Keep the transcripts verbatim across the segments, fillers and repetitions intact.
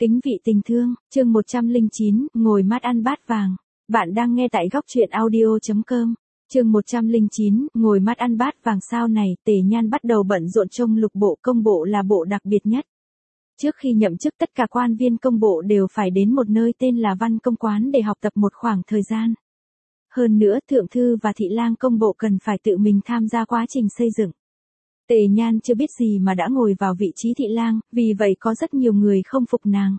Kính vị tình thương, chương một trăm lẻ chín, ngồi mát ăn bát vàng. Bạn đang nghe tại góc truyện audio chấm com. Chương một trăm lẻ chín, ngồi mát ăn bát vàng. Sau này, Tề Nhan bắt đầu bận rộn trông lục bộ. Công bộ là bộ đặc biệt nhất. Trước khi nhậm chức, tất cả quan viên công bộ đều phải đến một nơi tên là Văn Công Quán để học tập một khoảng thời gian. Hơn nữa, thượng thư và thị lang công bộ cần phải tự mình tham gia quá trình xây dựng. Tề Nhan chưa biết gì mà đã ngồi vào vị trí thị lang, vì vậy có rất nhiều người không phục nàng.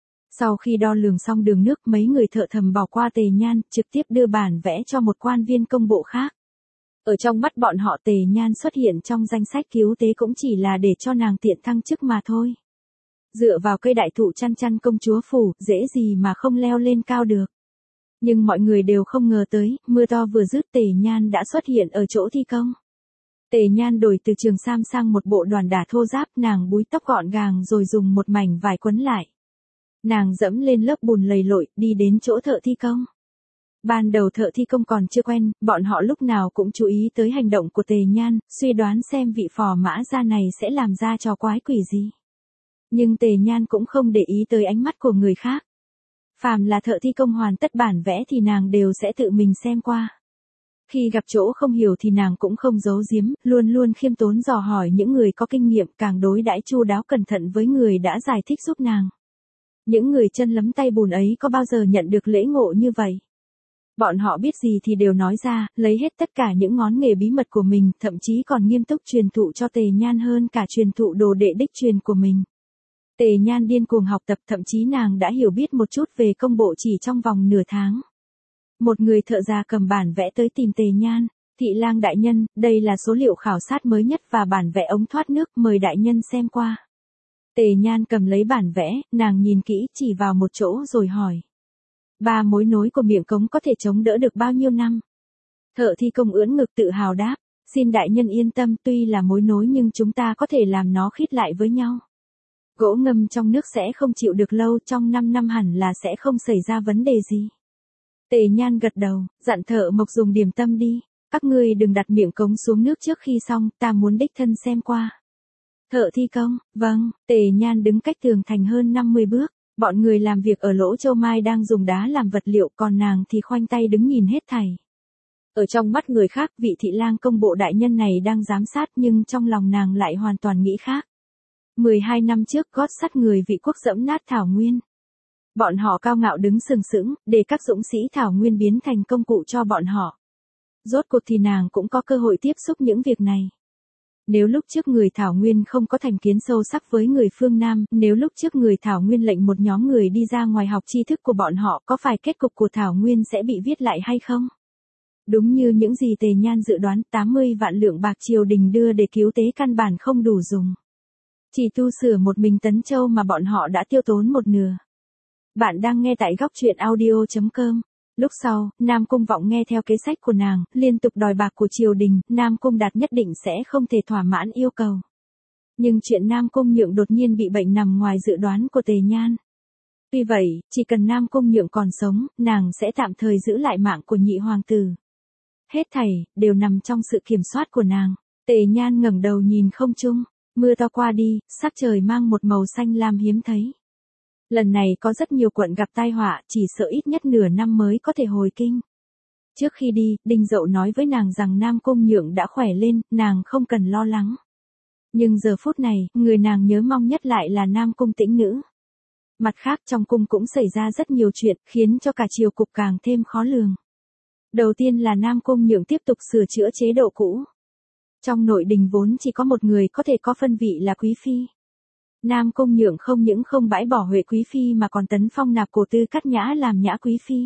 Sau khi đo lường xong đường nước, mấy người thợ thầm bỏ qua Tề Nhan, trực tiếp đưa bản vẽ cho một quan viên công bộ khác. Ở trong mắt bọn họ, Tề Nhan xuất hiện trong danh sách cứu tế cũng chỉ là để cho nàng tiện thăng chức mà thôi. Dựa vào cây đại thụ chăn chăn công chúa phủ, dễ gì mà không leo lên cao được. Nhưng mọi người đều không ngờ tới, mưa to vừa dứt Tề Nhan đã xuất hiện ở chỗ thi công. Tề Nhan đổi từ trường sam sang một bộ đoàn đả thô ráp, nàng búi tóc gọn gàng rồi dùng một mảnh vải quấn lại. Nàng dẫm lên lớp bùn lầy lội, đi đến chỗ thợ thi công. Ban đầu thợ thi công còn chưa quen, bọn họ lúc nào cũng chú ý tới hành động của Tề Nhan, suy đoán xem vị phò mã gia này sẽ làm ra trò quái quỷ gì. Nhưng Tề Nhan cũng không để ý tới ánh mắt của người khác. Phàm là thợ thi công hoàn tất bản vẽ thì nàng đều sẽ tự mình xem qua. Khi gặp chỗ không hiểu thì nàng cũng không giấu giếm, luôn luôn khiêm tốn dò hỏi những người có kinh nghiệm, càng đối đãi chu đáo cẩn thận với người đã giải thích giúp nàng. Những người chân lấm tay bùn ấy có bao giờ nhận được lễ ngộ như vậy? Bọn họ biết gì thì đều nói ra, lấy hết tất cả những ngón nghề bí mật của mình, thậm chí còn nghiêm túc truyền thụ cho Tề Nhan hơn cả truyền thụ đồ đệ đích truyền của mình. Tề Nhan điên cuồng học tập, thậm chí nàng đã hiểu biết một chút về công bộ chỉ trong vòng nửa tháng. Một người thợ già cầm bản vẽ tới tìm Tề Nhan. Thị lang đại nhân, đây là số liệu khảo sát mới nhất và bản vẽ ống thoát nước, mời đại nhân xem qua. Tề Nhan cầm lấy bản vẽ, nàng nhìn kỹ, chỉ vào một chỗ rồi hỏi. Ba mối nối của miệng cống có thể chống đỡ được bao nhiêu năm? Thợ thi công ưỡn ngực tự hào đáp, xin đại nhân yên tâm, tuy là mối nối nhưng chúng ta có thể làm nó khít lại với nhau. Gỗ ngâm trong nước sẽ không chịu được lâu, trong năm năm hẳn là sẽ không xảy ra vấn đề gì. Tề Nhan gật đầu, dặn thợ mộc dùng điểm tâm đi, các ngươi đừng đặt miệng cống xuống nước trước khi xong, ta muốn đích thân xem qua. Thợ thi công, vâng. Tề Nhan đứng cách tường thành hơn năm mươi bước, bọn người làm việc ở lỗ châu mai đang dùng đá làm vật liệu, còn nàng thì khoanh tay đứng nhìn hết thảy. Ở trong mắt người khác, vị thị lang công bộ đại nhân này đang giám sát, nhưng trong lòng nàng lại hoàn toàn nghĩ khác. mười hai năm trước, gót sắt người Vị quốc dẫm nát Thảo Nguyên. Bọn họ cao ngạo đứng sừng sững, để các dũng sĩ Thảo Nguyên biến thành công cụ cho bọn họ. Rốt cuộc thì nàng cũng có cơ hội tiếp xúc những việc này. Nếu lúc trước người Thảo Nguyên không có thành kiến sâu sắc với người phương Nam, nếu lúc trước người Thảo Nguyên lệnh một nhóm người đi ra ngoài học tri thức của bọn họ, có phải kết cục của Thảo Nguyên sẽ bị viết lại hay không? Đúng như những gì Tề Nhan dự đoán, tám mươi vạn lượng bạc triều đình đưa để cứu tế căn bản không đủ dùng. Chỉ tu sửa một mình Tấn Châu mà bọn họ đã tiêu tốn một nửa. Bạn đang nghe tại góc truyện audio chấm com. Lúc sau, Nam Cung Vọng nghe theo kế sách của nàng, liên tục đòi bạc của triều đình, Nam Cung Đạt nhất định sẽ không thể thỏa mãn yêu cầu. Nhưng chuyện Nam Cung Nhượng đột nhiên bị bệnh nằm ngoài dự đoán của Tề Nhan. Tuy vậy, chỉ cần Nam Cung Nhượng còn sống, nàng sẽ tạm thời giữ lại mạng của nhị hoàng tử. Hết thảy, đều nằm trong sự kiểm soát của nàng. Tề Nhan ngẩng đầu nhìn không trung, mưa to qua đi, sắc trời mang một màu xanh lam hiếm thấy. Lần này có rất nhiều quận gặp tai họa, chỉ sợ ít nhất nửa năm mới có thể hồi kinh. Trước khi đi, Đinh Dậu nói với nàng rằng Nam Cung Nhượng đã khỏe lên, nàng không cần lo lắng. Nhưng giờ phút này, người nàng nhớ mong nhất lại là Nam Cung Tĩnh Nữ. Mặt khác, trong cung cũng xảy ra rất nhiều chuyện, khiến cho cả triều cục càng thêm khó lường. Đầu tiên là Nam Cung Nhượng tiếp tục sửa chữa chế độ cũ. Trong nội đình vốn chỉ có một người có thể có phân vị là quý phi. Nam Cung Nhượng không những không bãi bỏ Huệ quý phi mà còn tấn phong nạp Cổ Tư Cát Nhã làm Nhã quý phi.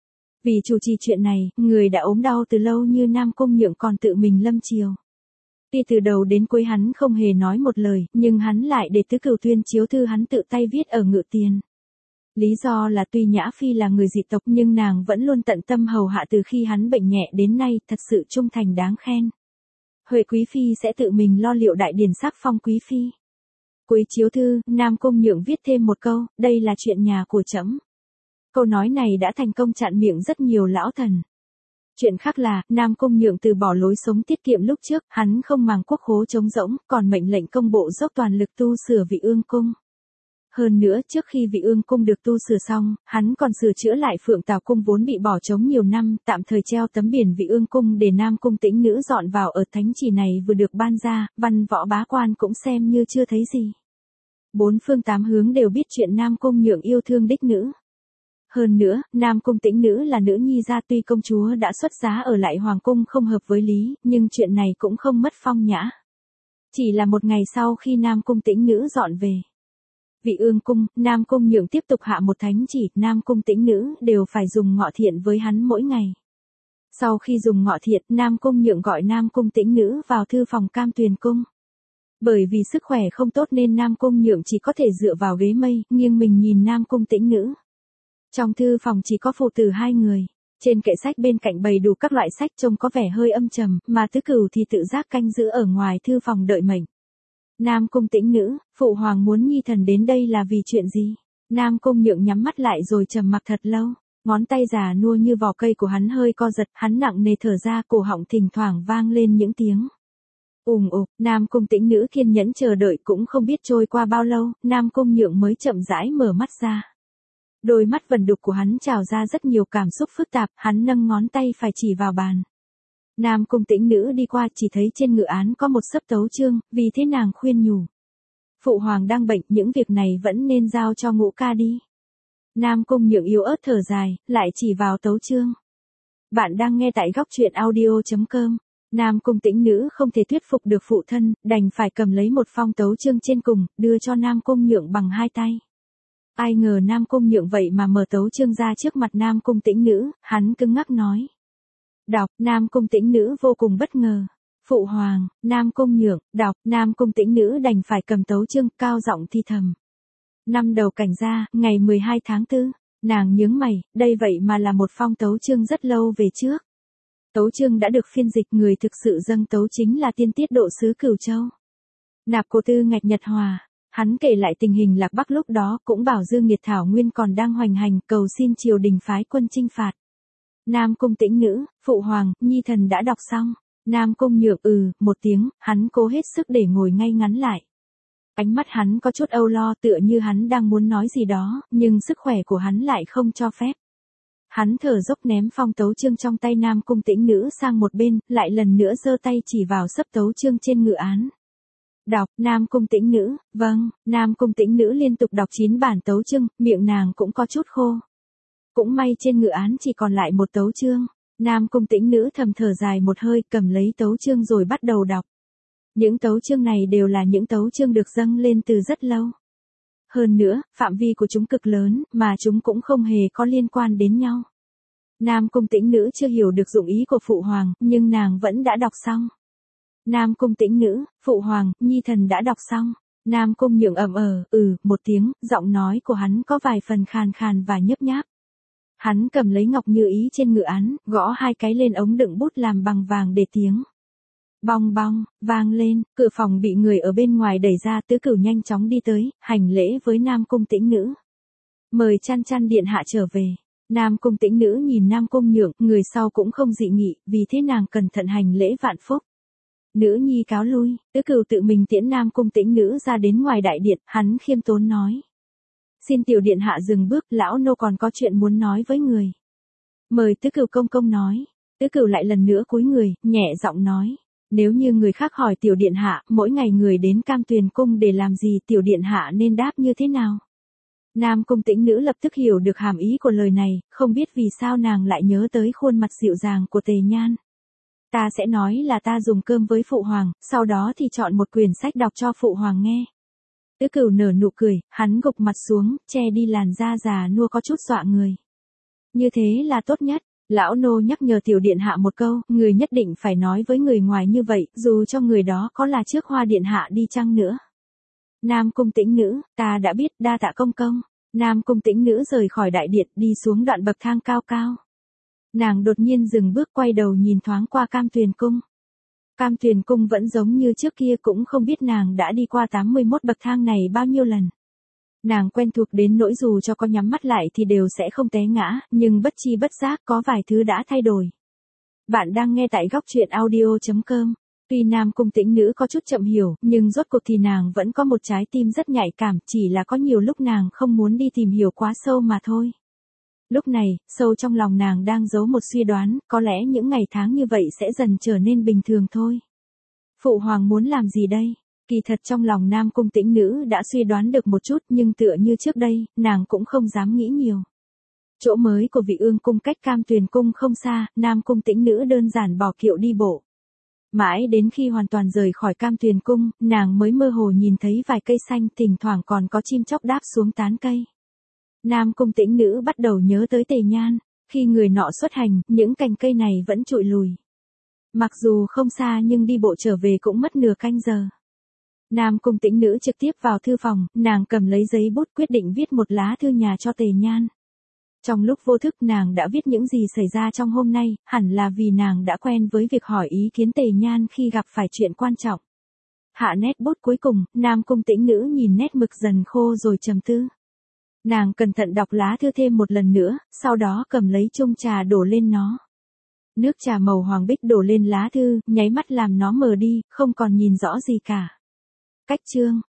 Vì chủ trì chuyện này, người đã ốm đau từ lâu như Nam Cung Nhượng còn tự mình lâm triều. Tuy từ đầu đến cuối hắn không hề nói một lời, nhưng hắn lại để tứ cửu tuyên chiếu thư hắn tự tay viết ở ngự tiền. Lý do là tuy Nhã phi là người dị tộc nhưng nàng vẫn luôn tận tâm hầu hạ từ khi hắn bệnh nhẹ đến nay, thật sự trung thành đáng khen. Huệ quý phi sẽ tự mình lo liệu đại điển sắc phong quý phi. Cuối chiếu thư, Nam Cung Nhượng viết thêm một câu, đây là chuyện nhà của trẫm. Câu nói này đã thành công chặn miệng rất nhiều lão thần. Chuyện khác là, Nam Cung Nhượng từ bỏ lối sống tiết kiệm lúc trước, hắn không màng quốc khố trống rỗng, còn mệnh lệnh công bộ dốc toàn lực tu sửa Vị Ương cung. Hơn nữa trước khi vị ương cung được tu sửa xong, hắn còn sửa chữa lại Phượng Tào cung vốn bị bỏ trống nhiều năm, tạm thời treo tấm biển vị ương cung để Nam cung Tĩnh Nữ dọn vào ở thánh chỉ này vừa được ban ra, văn võ bá quan cũng xem như chưa thấy gì. Bốn phương tám hướng đều biết chuyện Nam cung Nhượng yêu thương đích nữ. Hơn nữa, Nam cung Tĩnh Nữ là nữ nhi gia, tuy công chúa đã xuất giá ở lại hoàng cung không hợp với lý, nhưng chuyện này cũng không mất phong nhã. Chỉ là một ngày sau khi Nam cung Tĩnh Nữ dọn về vị ương cung, Nam cung Nhượng tiếp tục hạ một thánh chỉ, Nam cung Tĩnh Nữ đều phải dùng ngọ thiện với hắn mỗi ngày. Sau khi dùng ngọ thiện, Nam cung Nhượng gọi Nam cung Tĩnh Nữ vào thư phòng Cam Tuyền cung. Bởi vì sức khỏe không tốt nên Nam cung Nhượng chỉ có thể dựa vào ghế mây, nghiêng mình nhìn Nam cung Tĩnh Nữ. Trong thư phòng chỉ có phụ tử hai người. Trên kệ sách bên cạnh bày đủ các loại sách trông có vẻ hơi âm trầm, mà Tứ Cửu thì tự giác canh giữ ở ngoài thư phòng đợi mệnh. Nam cung Tĩnh Nữ, phụ hoàng muốn nhi thần đến đây là vì chuyện gì? Nam cung Nhượng nhắm mắt lại rồi trầm mặc thật lâu, ngón tay già nua như vỏ cây của hắn hơi co giật, hắn nặng nề thở ra, cổ họng thỉnh thoảng vang lên những tiếng ùng ục. Nam cung Tĩnh Nữ kiên nhẫn chờ đợi, cũng không biết trôi qua bao lâu, Nam cung Nhượng mới chậm rãi mở mắt ra. Đôi mắt vẩn đục của hắn trào ra rất nhiều cảm xúc phức tạp, hắn nâng ngón tay phải chỉ vào bàn. Nam cung Tĩnh Nữ đi qua, chỉ thấy trên ngự án có một xấp tấu chương, vì thế nàng khuyên nhủ. Phụ hoàng đang bệnh, những việc này vẫn nên giao cho Ngũ ca đi. Nam cung Nhượng yếu ớt thở dài, lại chỉ vào tấu chương. Bạn đang nghe tại góc truyện audio chấm com. Nam cung Tĩnh Nữ không thể thuyết phục được phụ thân, đành phải cầm lấy một phong tấu chương trên cùng, đưa cho Nam cung Nhượng bằng hai tay. Ai ngờ Nam cung Nhượng vậy mà mở tấu chương ra trước mặt Nam cung Tĩnh Nữ, hắn cứng ngắc nói. Đọc, Nam cung Tĩnh Nữ vô cùng bất ngờ. Phụ hoàng, Nam cung Nhượng, đọc, Nam cung Tĩnh Nữ đành phải cầm tấu chương, cao giọng thi thầm. Năm đầu cảnh gia, ngày mười hai tháng tư, nàng nhướng mày, đây vậy mà là một phong tấu chương rất lâu về trước. Tấu chương đã được phiên dịch, người thực sự dâng tấu chính là tiên tiết độ sứ Cửu Châu. Nạp Cô Tư Ngạch Nhật Hòa. Hắn kể lại tình hình Lạc Bắc lúc đó, cũng bảo Dương Nghiệt Thảo Nguyên còn đang hoành hành, cầu xin triều đình phái quân chinh phạt. Nam cung Tĩnh Nữ, phụ hoàng, nhi thần đã đọc xong. Nam cung Nhượng ừ, một tiếng, hắn cố hết sức để ngồi ngay ngắn lại. Ánh mắt hắn có chút âu lo, tựa như hắn đang muốn nói gì đó, nhưng sức khỏe của hắn lại không cho phép. Hắn thở dốc ném phong tấu chương trong tay Nam cung Tĩnh Nữ sang một bên, lại lần nữa giơ tay chỉ vào xấp tấu chương trên ngự án. Đọc, Nam cung Tĩnh Nữ, vâng, Nam cung Tĩnh Nữ liên tục đọc chín bản tấu chương, miệng nàng cũng có chút khô. Cũng may trên ngự án chỉ còn lại một tấu chương. Nam cung Tĩnh Nữ thầm thở dài một hơi, cầm lấy tấu chương rồi bắt đầu đọc. Những tấu chương này đều là những tấu chương được dâng lên từ rất lâu. Hơn nữa, phạm vi của chúng cực lớn, mà chúng cũng không hề có liên quan đến nhau. Nam cung Tĩnh Nữ chưa hiểu được dụng ý của phụ hoàng, nhưng nàng vẫn đã đọc xong. Nam cung Tĩnh Nữ, phụ hoàng, nhi thần đã đọc xong. Nam cung Nhượng ậm ờ, ừ, một tiếng, giọng nói của hắn có vài phần khàn khàn và nhấp nháp. Hắn cầm lấy ngọc như ý trên ngự án, gõ hai cái lên ống đựng bút làm bằng vàng để tiếng. Bong bong, vang lên, cửa phòng bị người ở bên ngoài đẩy ra, Tứ Cửu nhanh chóng đi tới, hành lễ với Nam cung Tĩnh Nữ. Mời Chăn Chăn điện hạ trở về. Nam cung Tĩnh Nữ nhìn Nam cung Nhượng, người sau cũng không dị nghị, vì thế nàng cẩn thận hành lễ vạn phúc. Nữ nhi cáo lui, Tứ Cửu tự mình tiễn Nam cung Tĩnh Nữ ra đến ngoài đại điện, hắn khiêm tốn nói. Xin tiểu điện hạ dừng bước, lão nô còn có chuyện muốn nói với người. Mời Tứ Cửu công công nói. Tứ Cửu lại lần nữa cúi người, nhẹ giọng nói. Nếu như người khác hỏi tiểu điện hạ, mỗi ngày người đến Cam Tuyền cung để làm gì, tiểu điện hạ nên đáp như thế nào? Nam cung Tĩnh Nữ lập tức hiểu được hàm ý của lời này, không biết vì sao nàng lại nhớ tới khuôn mặt dịu dàng của Tề Nhan. Ta sẽ nói là ta dùng cơm với phụ hoàng, sau đó thì chọn một quyển sách đọc cho phụ hoàng nghe. Tứ Cửu nở nụ cười, hắn gục mặt xuống, che đi làn da già nua có chút dọa người. Như thế là tốt nhất. Lão nô nhắc nhở tiểu điện hạ một câu, người nhất định phải nói với người ngoài như vậy, dù cho người đó có là trước Hoa điện hạ đi chăng nữa. Nam cung Tĩnh Nữ, ta đã biết, đa tạ công công. Nam cung Tĩnh Nữ rời khỏi đại điện, đi xuống đoạn bậc thang cao cao. Nàng đột nhiên dừng bước, quay đầu nhìn thoáng qua Cam Tuyền cung. Cam Tuyền cung vẫn giống như trước kia, cũng không biết nàng đã đi qua tám mươi mốt bậc thang này bao nhiêu lần. Nàng quen thuộc đến nỗi dù cho có nhắm mắt lại thì đều sẽ không té ngã, nhưng bất chi bất giác có vài thứ đã thay đổi. Bạn đang nghe tại góc truyện audio chấm com. Tuy Nam Cung Tĩnh Nữ có chút chậm hiểu, nhưng rốt cuộc thì nàng vẫn có một trái tim rất nhạy cảm, chỉ là có nhiều lúc nàng không muốn đi tìm hiểu quá sâu mà thôi. Lúc này, sâu trong lòng nàng đang giấu một suy đoán, có lẽ những ngày tháng như vậy sẽ dần trở nên bình thường thôi. Phụ hoàng muốn làm gì đây? Kỳ thật trong lòng Nam Cung Tĩnh Nữ đã suy đoán được một chút, nhưng tựa như trước đây, nàng cũng không dám nghĩ nhiều. Chỗ mới của Vị Ương cung cách Cam Tuyền cung không xa, Nam Cung Tĩnh Nữ đơn giản bỏ kiệu đi bộ. Mãi đến khi hoàn toàn rời khỏi Cam Tuyền cung, nàng mới mơ hồ nhìn thấy vài cây xanh, thỉnh thoảng còn có chim chóc đáp xuống tán cây. Nam Cung Tĩnh Nữ bắt đầu nhớ tới Tề Nhan, khi người nọ xuất hành, những cành cây này vẫn trụi lùi. Mặc dù không xa nhưng đi bộ trở về cũng mất nửa canh giờ. Nam Cung Tĩnh Nữ trực tiếp vào thư phòng, nàng cầm lấy giấy bút quyết định viết một lá thư nhà cho Tề Nhan. Trong lúc vô thức nàng đã viết những gì xảy ra trong hôm nay, hẳn là vì nàng đã quen với việc hỏi ý kiến Tề Nhan khi gặp phải chuyện quan trọng. Hạ nét bút cuối cùng, Nam Cung Tĩnh Nữ nhìn nét mực dần khô rồi trầm tư. Nàng cẩn thận đọc lá thư thêm một lần nữa, sau đó cầm lấy chung trà đổ lên nó. Nước trà màu hoàng bích đổ lên lá thư, nháy mắt làm nó mờ đi, không còn nhìn rõ gì cả. Cách chương,